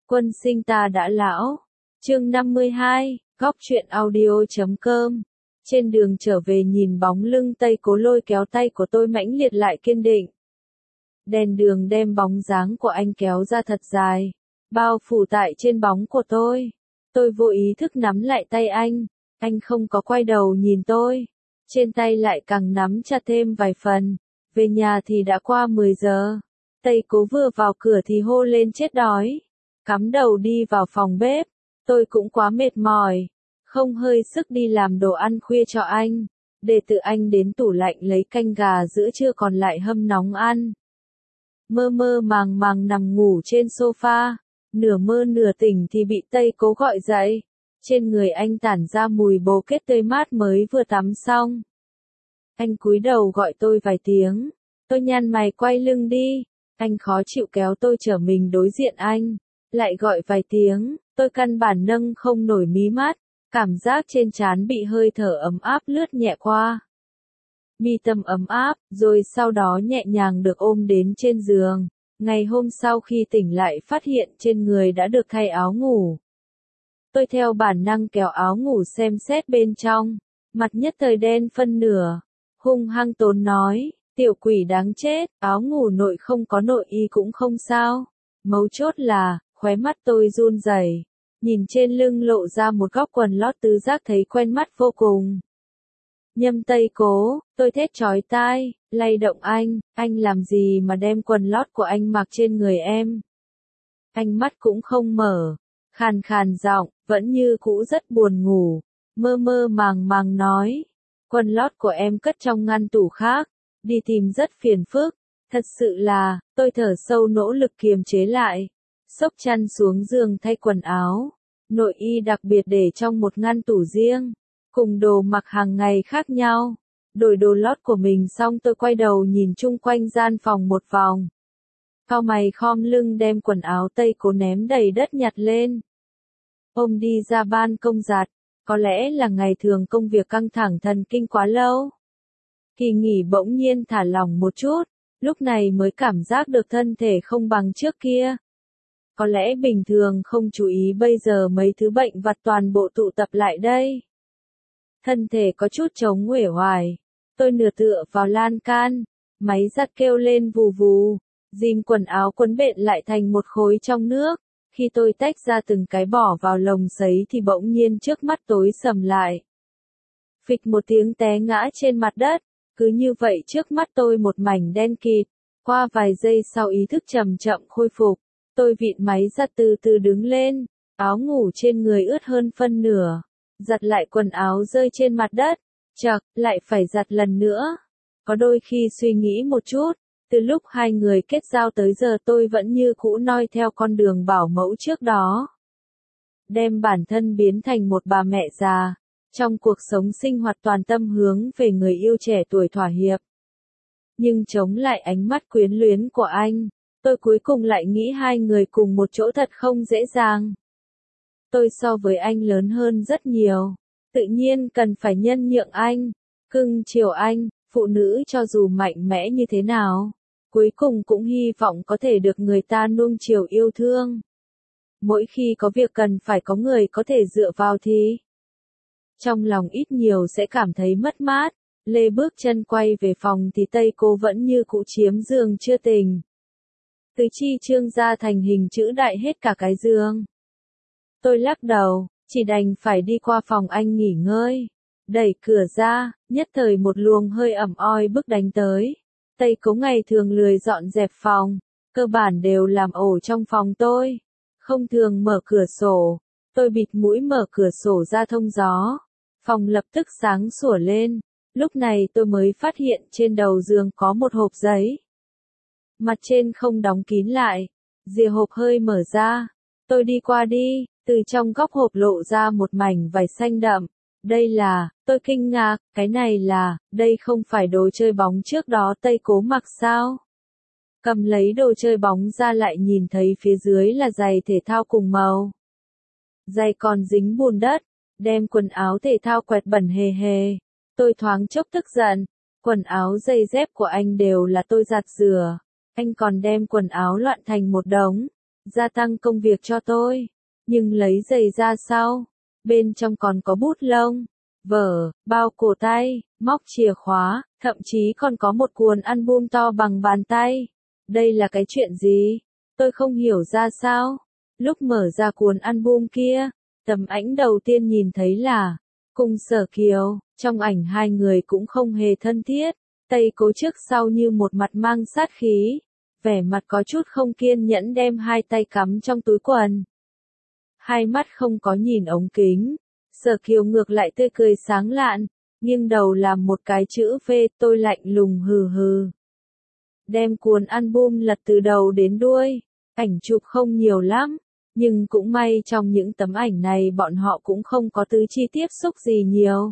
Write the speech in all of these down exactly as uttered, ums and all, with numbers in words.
Quân sinh ta đã lão. Chương năm mươi hai, góc truyện audio chấm com. Trên đường trở về nhìn bóng lưng Tây Cố lôi kéo tay của tôi mãnh liệt lại kiên định. Đèn đường đem bóng dáng của anh kéo ra thật dài, bao phủ tại trên bóng của tôi. Tôi vô ý thức nắm lại tay anh, anh không có quay đầu nhìn tôi. Trên tay lại càng nắm chặt thêm vài phần. Về nhà thì đã qua mười giờ. Tây Cố vừa vào cửa thì hô lên chết đói. Cắm đầu đi vào phòng bếp. Tôi cũng quá mệt mỏi, không hơi sức đi làm đồ ăn khuya cho anh, để tự anh đến tủ lạnh lấy canh gà giữa trưa còn lại hâm nóng ăn. Mơ mơ màng màng nằm ngủ trên sofa, nửa mơ nửa tỉnh thì bị Tây Cố gọi dậy. Trên người anh tản ra mùi bồ kết tươi mát mới vừa tắm xong. Anh cúi đầu gọi tôi vài tiếng, tôi nhăn mày quay lưng đi, anh khó chịu kéo tôi trở mình đối diện anh, lại gọi vài tiếng. Tôi căn bản nâng không nổi mí mắt, cảm giác trên trán bị hơi thở ấm áp lướt nhẹ qua. Mi tâm ấm áp, rồi sau đó nhẹ nhàng được ôm đến trên giường. Ngày hôm sau khi tỉnh lại phát hiện trên người đã được thay áo ngủ. Tôi theo bản năng kéo áo ngủ xem xét bên trong, mặt nhất thời đen phân nửa. Hung hăng tốn nói, tiểu quỷ đáng chết, áo ngủ nội không có nội y cũng không sao. Mấu chốt là, khóe mắt tôi run rẩy. Nhìn trên lưng lộ ra một góc quần lót tứ giác thấy quen mắt vô cùng. Nhâm Tây Cố, tôi thét chói tai, lay động anh, anh làm gì mà đem quần lót của anh mặc trên người em. Anh mắt cũng không mở, khàn khàn giọng, vẫn như cũ rất buồn ngủ, mơ mơ màng màng nói. Quần lót của em cất trong ngăn tủ khác, đi tìm rất phiền phức, thật sự là, tôi thở sâu nỗ lực kiềm chế lại. Xốc chăn xuống giường thay quần áo, nội y đặc biệt để trong một ngăn tủ riêng, cùng đồ mặc hàng ngày khác nhau. Đổi đồ lót của mình xong tôi quay đầu nhìn chung quanh gian phòng một vòng. Cau mày khom lưng đem quần áo Tây Cố ném đầy đất nhặt lên. Ôm đi ra ban công giặt, có lẽ là ngày thường công việc căng thẳng thần kinh quá lâu. Kỳ nghỉ bỗng nhiên thả lỏng một chút, lúc này mới cảm giác được thân thể không bằng trước kia. Có lẽ bình thường không chú ý bây giờ mấy thứ bệnh vặt toàn bộ tụ tập lại đây. Thân thể có chút trống uể oải. Tôi nửa tựa vào lan can, máy giặt kêu lên vù vù, dìm quần áo quấn bện lại thành một khối trong nước. Khi tôi tách ra từng cái bỏ vào lồng sấy thì bỗng nhiên trước mắt tối sầm lại. Phịch một tiếng té ngã trên mặt đất, cứ như vậy trước mắt tôi một mảnh đen kịt. Qua vài giây sau ý thức chậm chậm khôi phục. Tôi vịn máy giặt từ từ đứng lên, áo ngủ trên người ướt hơn phân nửa, giặt lại quần áo rơi trên mặt đất, chậc, lại phải giặt lần nữa. Có đôi khi suy nghĩ một chút, từ lúc hai người kết giao tới giờ tôi vẫn như cũ noi theo con đường bảo mẫu trước đó. Đem bản thân biến thành một bà mẹ già, trong cuộc sống sinh hoạt toàn tâm hướng về người yêu trẻ tuổi thỏa hiệp. Nhưng chống lại ánh mắt quyến luyến của anh. Tôi cuối cùng lại nghĩ hai người cùng một chỗ thật không dễ dàng. Tôi so với anh lớn hơn rất nhiều, tự nhiên cần phải nhân nhượng anh, cưng chiều anh, phụ nữ cho dù mạnh mẽ như thế nào, cuối cùng cũng hy vọng có thể được người ta nuông chiều yêu thương. Mỗi khi có việc cần phải có người có thể dựa vào thì, trong lòng ít nhiều sẽ cảm thấy mất mát. Lê bước chân quay về phòng thì Tây Cố vẫn như cũ chiếm giường chưa tỉnh. Tứ chi trương ra thành hình chữ đại hết cả cái giường. Tôi lắc đầu, chỉ đành phải đi qua phòng anh nghỉ ngơi. Đẩy cửa ra, nhất thời một luồng hơi ẩm oi bức đánh tới. Tây Cố ngày thường lười dọn dẹp phòng, cơ bản đều làm ổ trong phòng tôi. Không thường mở cửa sổ, tôi bịt mũi mở cửa sổ ra thông gió. Phòng lập tức sáng sủa lên, lúc này tôi mới phát hiện trên đầu giường có một hộp giấy. Mặt trên không đóng kín lại, rìa hộp hơi mở ra, tôi đi qua đi, từ trong góc hộp lộ ra một mảnh vải xanh đậm. Đây là, tôi kinh ngạc, cái này là, đây không phải đồ chơi bóng trước đó Tây Cố mặc sao? Cầm lấy đồ chơi bóng ra lại nhìn thấy phía dưới là giày thể thao cùng màu. Giày còn dính bùn đất, đem quần áo thể thao quẹt bẩn hề hề. Tôi thoáng chốc tức giận, quần áo giày dép của anh đều là tôi giặt rửa. Anh còn đem quần áo loạn thành một đống, gia tăng công việc cho tôi. Nhưng lấy giày ra sau, bên trong còn có bút lông, vở, bao cổ tay, móc chìa khóa, thậm chí còn có một cuốn album to bằng bàn tay. Đây là cái chuyện gì? Tôi không hiểu ra sao. Lúc mở ra cuốn album kia, tấm ảnh đầu tiên nhìn thấy là cùng Sở Kiều, trong ảnh hai người cũng không hề thân thiết, Tây Cố trước sau như một mặt mang sát khí, vẻ mặt có chút không kiên nhẫn đem hai tay cắm trong túi quần. Hai mắt không có nhìn ống kính, Sở Kiều ngược lại tươi cười sáng lạn, nghiêng đầu làm một cái chữ V, tôi lạnh lùng hừ hừ. Đem cuốn album lật từ đầu đến đuôi, ảnh chụp không nhiều lắm. Nhưng cũng may trong những tấm ảnh này bọn họ cũng không có tứ chi tiếp xúc gì nhiều.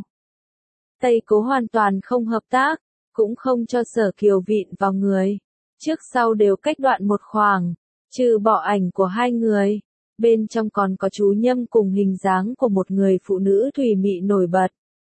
Tây Cố hoàn toàn không hợp tác, cũng không cho Sở Kiều vịn vào người. Trước sau đều cách đoạn một khoảng, trừ bỏ ảnh của hai người. Bên trong còn có chú Nhâm cùng hình dáng của một người phụ nữ thùy mị nổi bật.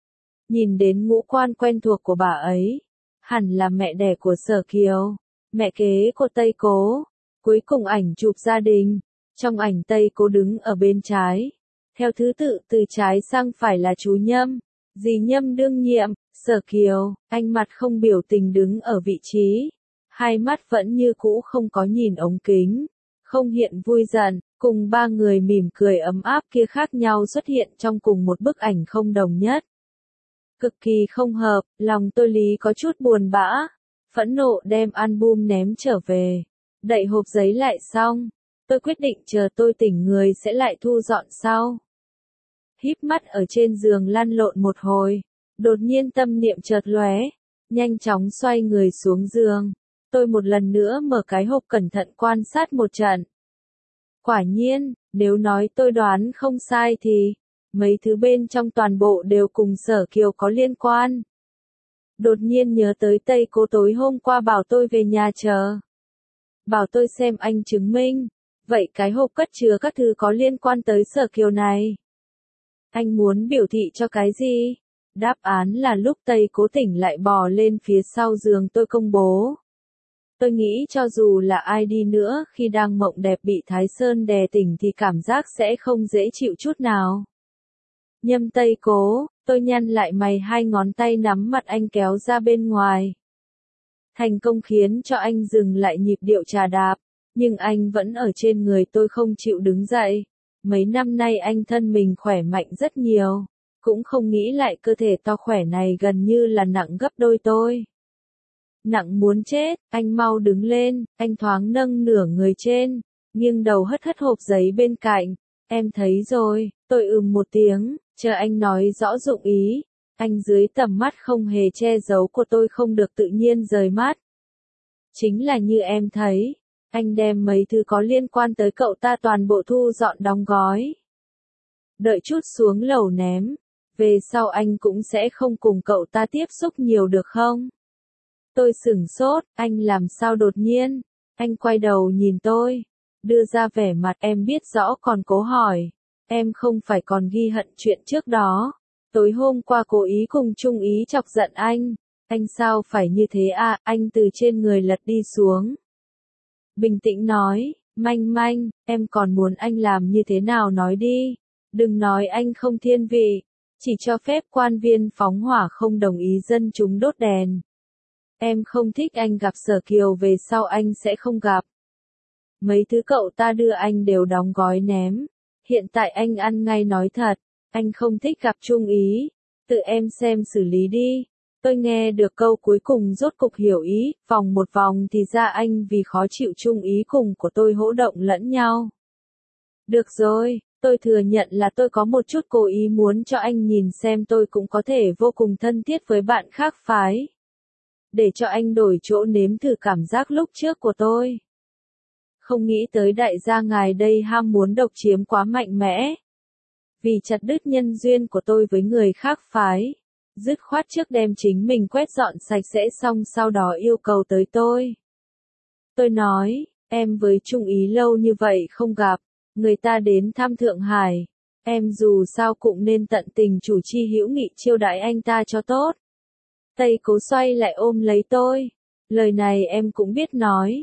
Nhìn đến ngũ quan quen thuộc của bà ấy, hẳn là mẹ đẻ của Sở Kiều, mẹ kế của Tây Cố. Cuối cùng ảnh chụp gia đình. Trong ảnh Tây Cố đứng ở bên trái, theo thứ tự từ trái sang phải là chú Nhâm, dì Nhâm đương nhiệm, Sở Kiều, anh mặt không biểu tình đứng ở vị trí, hai mắt vẫn như cũ không có nhìn ống kính, không hiện vui giận, cùng ba người mỉm cười ấm áp kia khác nhau xuất hiện trong cùng một bức ảnh không đồng nhất. Cực kỳ không hợp, lòng tôi lý có chút buồn bã, phẫn nộ đem album ném trở về, đậy hộp giấy lại xong. Tôi quyết định chờ tôi tỉnh người sẽ lại thu dọn sau. Híp mắt ở trên giường lăn lộn một hồi, đột nhiên tâm niệm chợt lóe, nhanh chóng xoay người xuống giường. Tôi một lần nữa mở cái hộp cẩn thận quan sát một trận. Quả nhiên, nếu nói tôi đoán không sai thì, mấy thứ bên trong toàn bộ đều cùng Sở Kiều có liên quan. Đột nhiên nhớ tới Tây Cố tối hôm qua bảo tôi về nhà chờ. Bảo tôi xem anh chứng minh. Vậy cái hộp cất chứa các thứ có liên quan tới Sở Kiều này. Anh muốn biểu thị cho cái gì? Đáp án là lúc Tây Cố tỉnh lại bò lên phía sau giường tôi công bố. Tôi nghĩ cho dù là ai đi nữa khi đang mộng đẹp bị Thái Sơn đè tỉnh thì cảm giác sẽ không dễ chịu chút nào. Nhâm Tây Cố, tôi nhăn lại mày, hai ngón tay nắm mặt anh kéo ra bên ngoài. Thành công khiến cho anh dừng lại nhịp điệu trà đạp. Nhưng anh vẫn ở trên người tôi không chịu đứng dậy. Mấy năm nay anh thân mình khỏe mạnh rất nhiều. Cũng không nghĩ lại cơ thể to khỏe này gần như là nặng gấp đôi tôi. Nặng muốn chết, anh mau đứng lên, anh thoáng nâng nửa người trên, nghiêng đầu hất hất hộp giấy bên cạnh. Em thấy rồi, tôi ừm một tiếng, chờ anh nói rõ dụng ý. Anh dưới tầm mắt không hề che giấu của tôi không được tự nhiên rời mắt. Chính là như em thấy. Anh đem mấy thứ có liên quan tới cậu ta toàn bộ thu dọn đóng gói. Đợi chút xuống lầu ném. Về sau anh cũng sẽ không cùng cậu ta tiếp xúc nhiều được không? Tôi sửng sốt, anh làm sao đột nhiên? Anh quay đầu nhìn tôi. Đưa ra vẻ mặt em biết rõ còn cố hỏi. Em không phải còn ghi hận chuyện trước đó. Tối hôm qua cố ý cùng Trung Ý chọc giận anh. Anh sao phải như thế à? Anh từ trên người lật đi xuống. Bình tĩnh nói, manh manh, em còn muốn anh làm như thế nào nói đi. Đừng nói anh không thiên vị, chỉ cho phép quan viên phóng hỏa không đồng ý dân chúng đốt đèn. Em không thích anh gặp Sở Kiều về sau anh sẽ không gặp. Mấy thứ cậu ta đưa anh đều đóng gói ném. Hiện tại anh ăn ngay nói thật, anh không thích gặp Trung Ý. Tự em xem xử lý đi. Tôi nghe được câu cuối cùng rốt cục hiểu ý, vòng một vòng thì ra anh vì khó chịu Trung Ý cùng của tôi hỗ động lẫn nhau. Được rồi, tôi thừa nhận là tôi có một chút cố ý muốn cho anh nhìn xem tôi cũng có thể vô cùng thân thiết với bạn khác phái. Để cho anh đổi chỗ nếm thử cảm giác lúc trước của tôi. Không nghĩ tới đại gia ngài đây ham muốn độc chiếm quá mạnh mẽ. Vì chặt đứt nhân duyên của tôi với người khác phái. Dứt khoát trước đem chính mình quét dọn sạch sẽ xong sau đó yêu cầu tới tôi. Tôi nói, em với Trung Ý lâu như vậy không gặp, người ta đến thăm Thượng Hải, em dù sao cũng nên tận tình chủ chi hữu nghị chiêu đãi anh ta cho tốt. Tây Cố xoay lại ôm lấy tôi, lời này em cũng biết nói,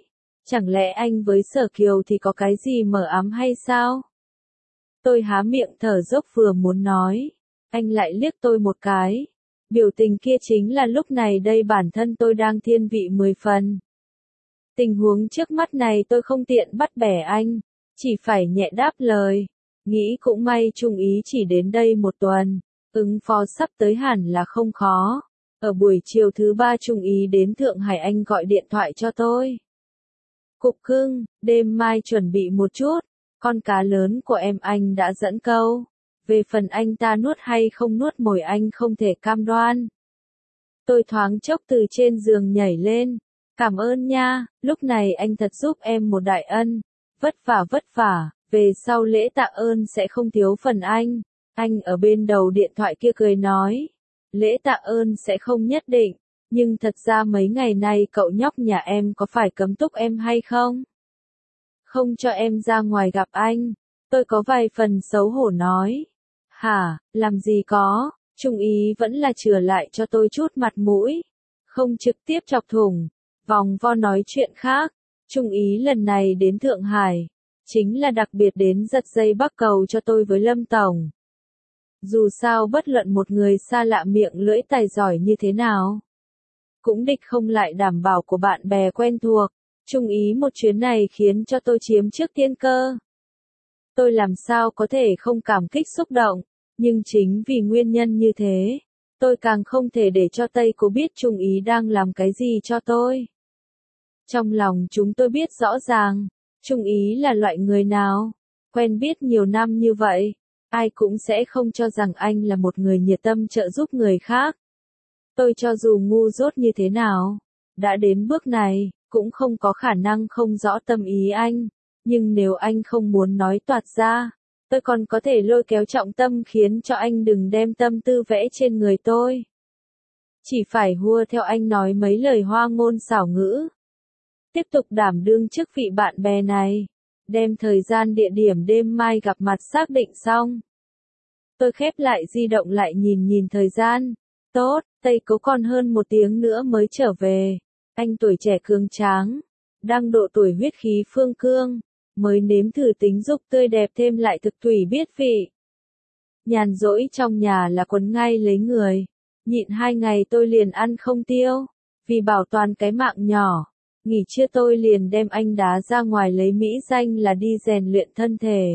Chẳng lẽ anh với Sở Kiều thì có cái gì mờ ám hay sao? Tôi há miệng thở dốc vừa muốn nói. Anh lại liếc tôi một cái. Biểu tình kia chính là lúc này đây bản thân tôi đang thiên vị mười phần. Tình huống trước mắt này tôi không tiện bắt bẻ anh. Chỉ phải nhẹ đáp lời. Nghĩ cũng may Trung Ý chỉ đến đây một tuần. Ứng phó sắp tới hẳn là không khó. Ở buổi chiều thứ ba Trung Ý đến Thượng Hải anh gọi điện thoại cho tôi. Cục cưng, đêm mai chuẩn bị một chút. Con cá lớn của em anh đã dẫn câu. Về phần anh ta nuốt hay không nuốt mồi anh không thể cam đoan. Tôi thoáng chốc từ trên giường nhảy lên. Cảm ơn nha, lúc này anh thật giúp em một đại ân. Vất vả vất vả, về sau lễ tạ ơn sẽ không thiếu phần anh. Anh ở bên đầu điện thoại kia cười nói. Lễ tạ ơn sẽ không nhất định. Nhưng thật ra mấy ngày nay cậu nhóc nhà em có phải cấm túc em hay không? Không cho em ra ngoài gặp anh. Tôi có vài phần xấu hổ nói. Hả, làm gì có, Trung Ý vẫn là chừa lại cho tôi chút mặt mũi. Không trực tiếp chọc thủng, vòng vo nói chuyện khác. Trung Ý lần này đến Thượng Hải, chính là đặc biệt đến giật dây bắc cầu cho tôi với Lâm Tổng. Dù sao bất luận một người xa lạ miệng lưỡi tài giỏi như thế nào, cũng địch không lại đảm bảo của bạn bè quen thuộc. Trung Ý một chuyến này khiến cho tôi chiếm trước tiên cơ. Tôi làm sao có thể không cảm kích xúc động, nhưng chính vì nguyên nhân như thế, tôi càng không thể để cho Tây Cố biết Trung Ý đang làm cái gì cho tôi. Trong lòng chúng tôi biết rõ ràng, Trung Ý là loại người nào, quen biết nhiều năm như vậy, ai cũng sẽ không cho rằng anh là một người nhiệt tâm trợ giúp người khác. Tôi cho dù ngu dốt như thế nào, đã đến bước này, cũng không có khả năng không rõ tâm ý anh. Nhưng nếu anh không muốn nói toạc ra, tôi còn có thể lôi kéo trọng tâm khiến cho anh đừng đem tâm tư vẽ trên người tôi. Chỉ phải hùa theo anh nói mấy lời hoa ngôn xảo ngữ. Tiếp tục đảm đương chức vị bạn bè này. Đem thời gian địa điểm đêm mai gặp mặt xác định xong. Tôi khép lại di động lại nhìn nhìn thời gian. Tốt, Tây Cố còn hơn một tiếng nữa mới trở về. Anh tuổi trẻ cường tráng, đang độ tuổi huyết khí phương cương, mới nếm thử tính dục tươi đẹp thêm lại thực thủy biết vị. Nhàn rỗi trong nhà là quấn ngay lấy người, nhịn hai ngày tôi liền ăn không tiêu, vì bảo toàn cái mạng nhỏ. Nghỉ trưa tôi liền đem anh đá ra ngoài lấy mỹ danh là đi rèn luyện thân thể.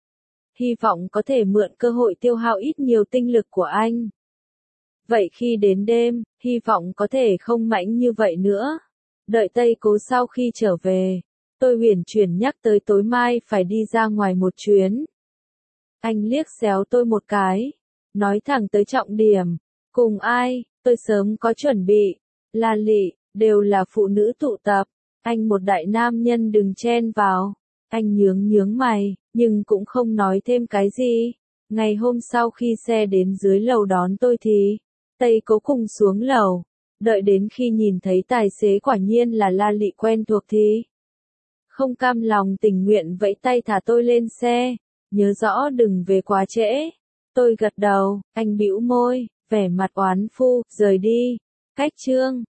Hy vọng có thể mượn cơ hội tiêu hao ít nhiều tinh lực của anh. Vậy khi đến đêm, hy vọng có thể không mãnh như vậy nữa. Đợi Tây Cố sau khi trở về, tôi huyền chuyển nhắc tới tối mai phải đi ra ngoài một chuyến. Anh liếc xéo tôi một cái, nói thẳng tới trọng điểm. Cùng ai, tôi sớm có chuẩn bị. La lị, đều là phụ nữ tụ tập. Anh một đại nam nhân đừng chen vào. Anh nhướng nhướng mày, nhưng cũng không nói thêm cái gì. Ngày hôm sau khi xe đến dưới lầu đón tôi thì, Tây Cố cùng xuống lầu. Đợi đến khi nhìn thấy tài xế quả nhiên là La lị quen thuộc thì, không cam lòng tình nguyện vẫy tay thả tôi lên xe. Nhớ rõ đừng về quá trễ. Tôi gật đầu, anh bĩu môi, vẻ mặt oán phu, rời đi. Cách chương